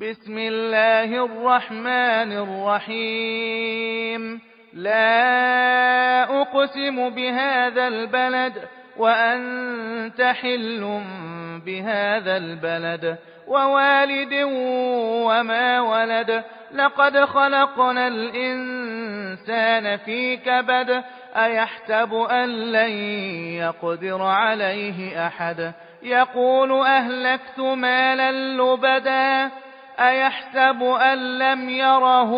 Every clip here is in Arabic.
بسم الله الرحمن الرحيم لا أقسم بهذا البلد وأنت حل بهذا البلد ووالد وما ولد لقد خلقنا الإنسان في كبد أيحسب أن لن يقدر عليه أحد يقول أهلكت مالا لبدا أيحسب أن لم يره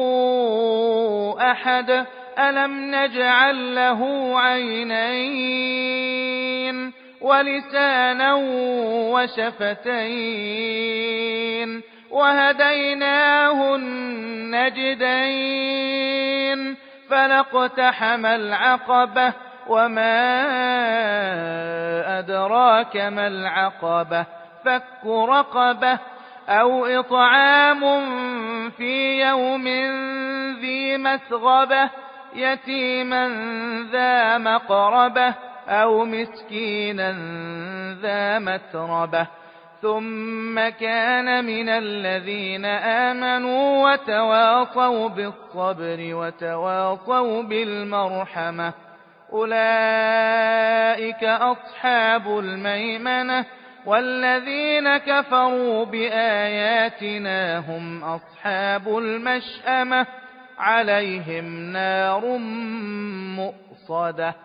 أحد ألم نجعل له عينين ولسانا وشفتين وهديناه النجدين فلاقتحم العقبة وما أدراك ما العقبة فك رقبة أو إطعام في يوم ذي مسغبة يتيما ذا مقربة أو مسكينا ذا متربة ثم كان من الذين آمنوا وتواصوا بالصبر وتواصوا بالمرحمة أولئك أصحاب الميمنة والذين كفروا بآياتنا هم أصحاب المشأمة عليهم نار مؤصدة